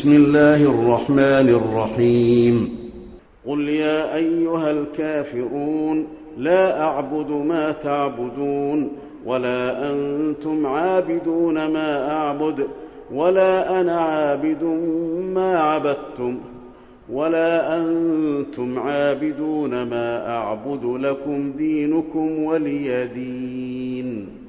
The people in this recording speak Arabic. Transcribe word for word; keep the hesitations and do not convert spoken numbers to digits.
بسم الله الرحمن الرحيم قل يا أيها الكافرون لا أعبد ما تعبدون ولا أنتم عابدون ما أعبد ولا أنا عابد ما عبدتم ولا أنتم عابدون ما أعبد لكم دينكم ولي دين.